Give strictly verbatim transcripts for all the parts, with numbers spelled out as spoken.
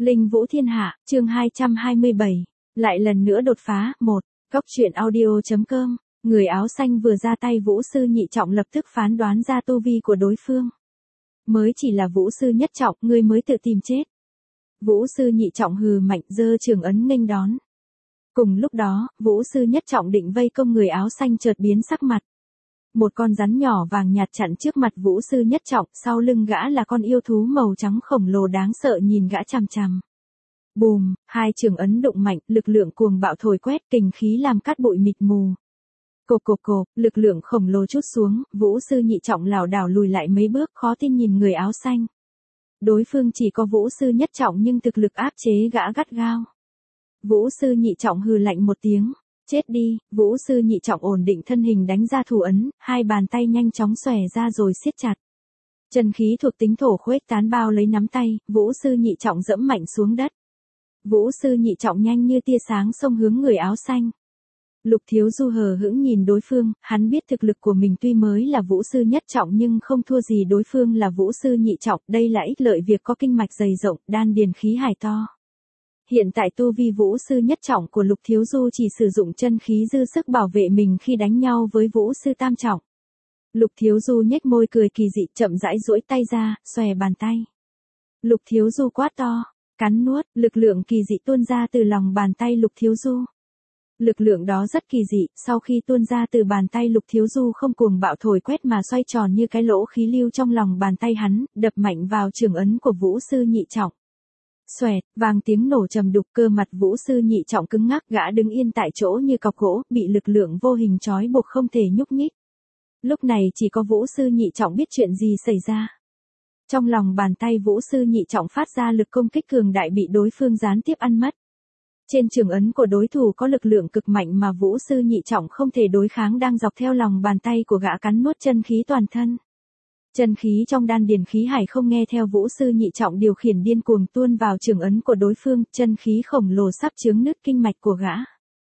Linh Vũ Thiên Hạ, chương hai trăm hai mươi bảy. Lại lần nữa đột phá, một. Góc truyện audio.com. Người áo xanh vừa ra tay Vũ sư nhị trọng lập tức phán đoán ra tu vi của đối phương. Mới chỉ là Vũ sư nhất trọng, ngươi mới tự tìm chết. Vũ sư nhị trọng hừ mạnh giơ trường ấn nghênh đón. Cùng lúc đó, Vũ sư nhất trọng định vây công người áo xanh chợt biến sắc mặt. Một con rắn nhỏ vàng nhạt chặn trước mặt Vũ sư nhất trọng, sau lưng gã là con yêu thú màu trắng khổng lồ đáng sợ nhìn gã chằm chằm. Bùm, hai trường ấn đụng mạnh, lực lượng cuồng bạo thổi quét, kình khí làm cát bụi mịt mù. Cộp cộp cộp, lực lượng khổng lồ trút xuống, Vũ sư nhị trọng lảo đảo lùi lại mấy bước, khó tin nhìn người áo xanh. Đối phương chỉ có Vũ sư nhất trọng nhưng thực lực áp chế gã gắt gao. Vũ sư nhị trọng hừ lạnh một tiếng. Chết đi, Vũ sư nhị trọng ổn định thân hình đánh ra thủ ấn, hai bàn tay nhanh chóng xòe ra rồi siết chặt. Chân khí thuộc tính thổ khuếch tán bao lấy nắm tay, Vũ sư nhị trọng dẫm mạnh xuống đất. Vũ sư nhị trọng nhanh như tia sáng xông hướng người áo xanh. Lục Thiếu Du hờ hững nhìn đối phương, hắn biết thực lực của mình tuy mới là Vũ sư nhất trọng nhưng không thua gì đối phương là Vũ sư nhị trọng, đây là ích lợi việc có kinh mạch dày rộng, đan điền khí hải to. Hiện tại tu vi Vũ sư nhất trọng của Lục Thiếu Du chỉ sử dụng chân khí dư sức bảo vệ mình khi đánh nhau với Vũ sư tam trọng. Lục Thiếu Du nhếch môi cười kỳ dị, chậm rãi duỗi tay ra, xòe bàn tay. Lục Thiếu Du quát to, cắn nuốt, lực lượng kỳ dị tuôn ra từ lòng bàn tay Lục Thiếu Du. Lực lượng đó rất kỳ dị, sau khi tuôn ra từ bàn tay Lục Thiếu Du không cuồng bạo thổi quét mà xoay tròn như cái lỗ khí lưu trong lòng bàn tay hắn, đập mạnh vào trường ấn của Vũ sư nhị trọng. Xoẹt, vang tiếng nổ trầm đục, cơ mặt Vũ sư nhị trọng cứng ngắc, gã đứng yên tại chỗ như cọc gỗ, bị lực lượng vô hình trói buộc không thể nhúc nhích. Lúc này chỉ có Vũ sư nhị trọng biết chuyện gì xảy ra. Trong lòng bàn tay Vũ sư nhị trọng phát ra lực công kích cường đại bị đối phương gián tiếp ăn mất. Trên trường ấn của đối thủ có lực lượng cực mạnh mà Vũ sư nhị trọng không thể đối kháng đang dọc theo lòng bàn tay của gã cắn nuốt chân khí toàn thân. Chân khí trong đan điền khí hải không nghe theo Vũ sư nhị trọng điều khiển điên cuồng tuôn vào trường ấn của đối phương, chân khí khổng lồ sắp chướng nứt kinh mạch của gã.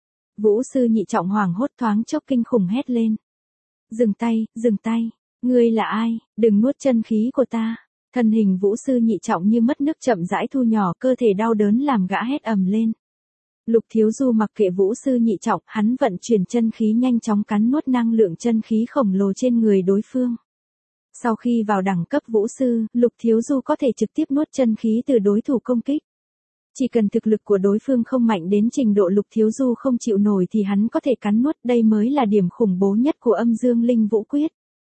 Vũ sư nhị trọng hoảng hốt thoáng chốc kinh khủng hét lên. Dừng tay, dừng tay, ngươi là ai, đừng nuốt chân khí của ta. Thân hình Vũ sư nhị trọng như mất nước chậm rãi thu nhỏ, cơ thể đau đớn làm gã hét ầm lên. Lục Thiếu Du mặc kệ Vũ sư nhị trọng, hắn vận chuyển chân khí nhanh chóng cắn nuốt năng lượng chân khí khổng lồ trên người đối phương. Sau khi vào đẳng cấp Vũ sư, Lục Thiếu Du có thể trực tiếp nuốt chân khí từ đối thủ công kích. Chỉ cần thực lực của đối phương không mạnh đến trình độ Lục Thiếu Du không chịu nổi thì hắn có thể cắn nuốt, đây mới là điểm khủng bố nhất của Âm Dương Linh Vũ Quyết.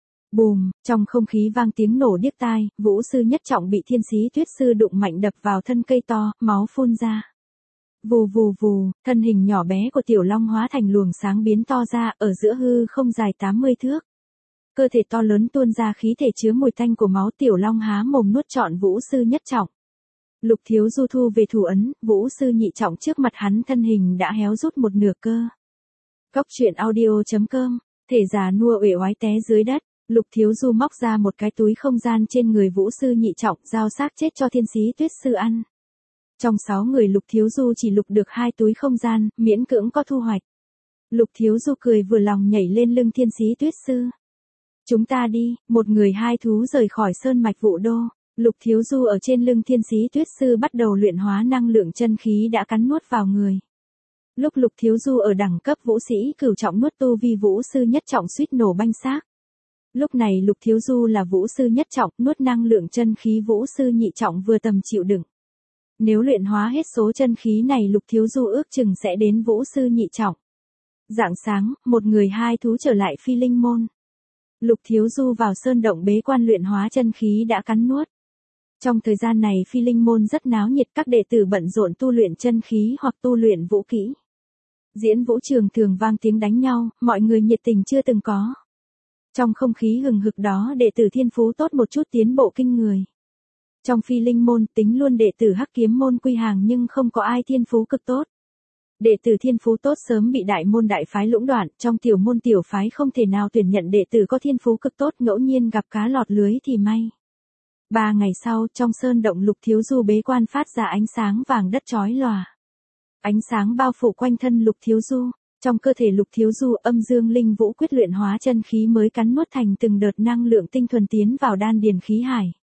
Bùm, trong không khí vang tiếng nổ điếc tai, Vũ sư nhất trọng bị Thiên Sĩ Tuyết sư đụng mạnh đập vào thân cây to, máu phun ra. Vù vù vù, thân hình nhỏ bé của Tiểu Long hóa thành luồng sáng biến to ra, ở giữa hư không dài tám mươi thước. Cơ thể to lớn tuôn ra khí thể chứa mùi tanh của máu, Tiểu Long há mồm nuốt trọn Vũ sư nhất trọng. Lục Thiếu Du thu về thủ ấn, Vũ sư nhị trọng trước mặt hắn thân hình đã héo rút một nửa cơ. Góc truyện audio.com, thể già nua uể oái té dưới đất, Lục Thiếu Du móc ra một cái túi không gian trên người Vũ sư nhị trọng, giao xác chết cho Thiên Sĩ Tuyết sư ăn. Trong sáu người Lục Thiếu Du chỉ lục được hai túi không gian, miễn cưỡng có thu hoạch. Lục Thiếu Du cười vừa lòng nhảy lên lưng Thiên Sĩ Tuyết sư. Chúng ta đi, một người hai thú rời khỏi sơn mạch Vũ Đô. Lục Thiếu Du ở trên lưng Thiên Sĩ Tuyết sư bắt đầu luyện hóa năng lượng chân khí đã cắn nuốt vào người. Lúc Lục Thiếu Du ở đẳng cấp vũ sĩ cửu trọng nuốt tu vi Vũ sư nhất trọng suýt nổ banh xác. Lúc này Lục Thiếu Du là Vũ sư nhất trọng, nuốt năng lượng chân khí Vũ sư nhị trọng vừa tầm chịu đựng. Nếu luyện hóa hết số chân khí này Lục Thiếu Du ước chừng sẽ đến Vũ sư nhị trọng. Rạng sáng, một người hai thú trở lại Phi Linh môn. Lục Thiếu Du vào sơn động bế quan luyện hóa chân khí đã cắn nuốt. Trong thời gian này Phi Linh môn rất náo nhiệt, các đệ tử bận rộn tu luyện chân khí hoặc tu luyện vũ kỹ. Diễn vũ trường thường vang tiếng đánh nhau, mọi người nhiệt tình chưa từng có. Trong không khí hừng hực đó đệ tử thiên phú tốt một chút tiến bộ kinh người. Trong Phi Linh môn tính luôn đệ tử Hắc Kiếm môn quy hàng nhưng không có ai thiên phú cực tốt. Đệ tử thiên phú tốt sớm bị đại môn đại phái lũng đoạn, trong tiểu môn tiểu phái không thể nào tuyển nhận đệ tử có thiên phú cực tốt, ngẫu nhiên gặp cá lọt lưới thì may. Ba ngày sau, trong sơn động Lục Thiếu Du bế quan phát ra ánh sáng vàng đất chói lòa. Ánh sáng bao phủ quanh thân Lục Thiếu Du, trong cơ thể Lục Thiếu Du Âm Dương Linh Vũ Quyết luyện hóa chân khí mới cắn nuốt thành từng đợt năng lượng tinh thuần tiến vào đan điền khí hải.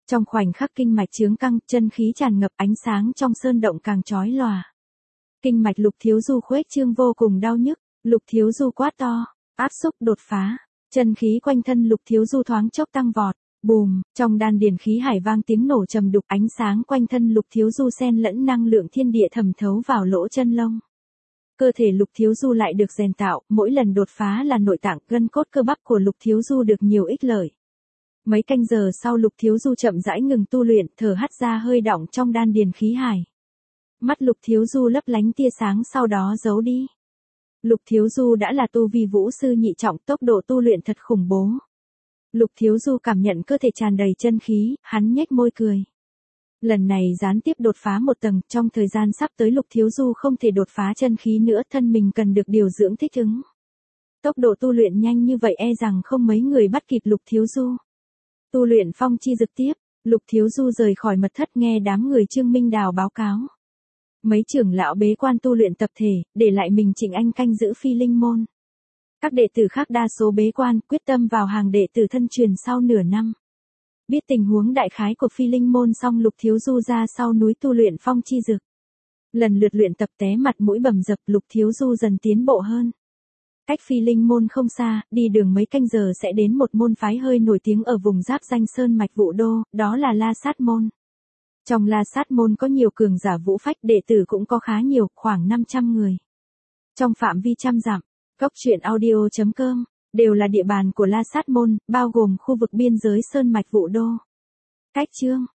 Trong khoảnh khắc kinh mạch chướng căng, chân khí tràn ngập, ánh sáng trong sơn động càng chói lòa. Kinh mạch Lục Thiếu Du khuếch trương vô cùng đau nhức, Lục Thiếu Du quát to, áp xúc đột phá, chân khí quanh thân Lục Thiếu Du thoáng chốc tăng vọt, bùm, trong đan điền khí hải vang tiếng nổ trầm đục, ánh sáng quanh thân Lục Thiếu Du xen lẫn năng lượng thiên địa thẩm thấu vào lỗ chân lông. Cơ thể Lục Thiếu Du lại được rèn tạo, mỗi lần đột phá là nội tạng, gân cốt cơ bắp của Lục Thiếu Du được nhiều ích lợi. Mấy canh giờ sau Lục Thiếu Du chậm rãi ngừng tu luyện, thở hắt ra hơi đọng trong đan điền khí hải. Mắt Lục Thiếu Du lấp lánh tia sáng sau đó giấu đi. Lục Thiếu Du đã là tu vi vũ sư nhị trọng, tốc độ tu luyện thật khủng bố. Lục Thiếu Du cảm nhận cơ thể tràn đầy chân khí, hắn nhếch môi cười. Lần này gián tiếp đột phá một tầng, trong thời gian sắp tới Lục Thiếu Du không thể đột phá chân khí nữa, thân mình cần được điều dưỡng thích ứng. Tốc độ tu luyện nhanh như vậy e rằng không mấy người bắt kịp Lục Thiếu Du. Tu luyện phong chi dực tiếp, Lục Thiếu Du rời khỏi mật thất nghe đám người Trương Minh Đào báo cáo. Mấy trưởng lão bế quan tu luyện tập thể, để lại mình Trịnh Anh canh giữ Phi Linh môn. Các đệ tử khác đa số bế quan, quyết tâm vào hàng đệ tử thân truyền sau nửa năm. Biết tình huống đại khái của Phi Linh môn xong Lục Thiếu Du ra sau núi tu luyện phong chi dực. Lần lượt luyện tập té mặt mũi bầm dập, Lục Thiếu Du dần tiến bộ hơn. Cách Phi Linh môn không xa, đi đường mấy canh giờ sẽ đến một môn phái hơi nổi tiếng ở vùng giáp danh sơn mạch Vũ Đô, đó là La Sát môn. Trong La Sát môn có nhiều cường giả vũ phách, đệ tử cũng có khá nhiều, khoảng năm trăm người. Trong phạm vi trăm dặm, Cốc truyện audio chấm com đều là địa bàn của La Sát môn, bao gồm khu vực biên giới sơn mạch Vũ Đô. Cách chương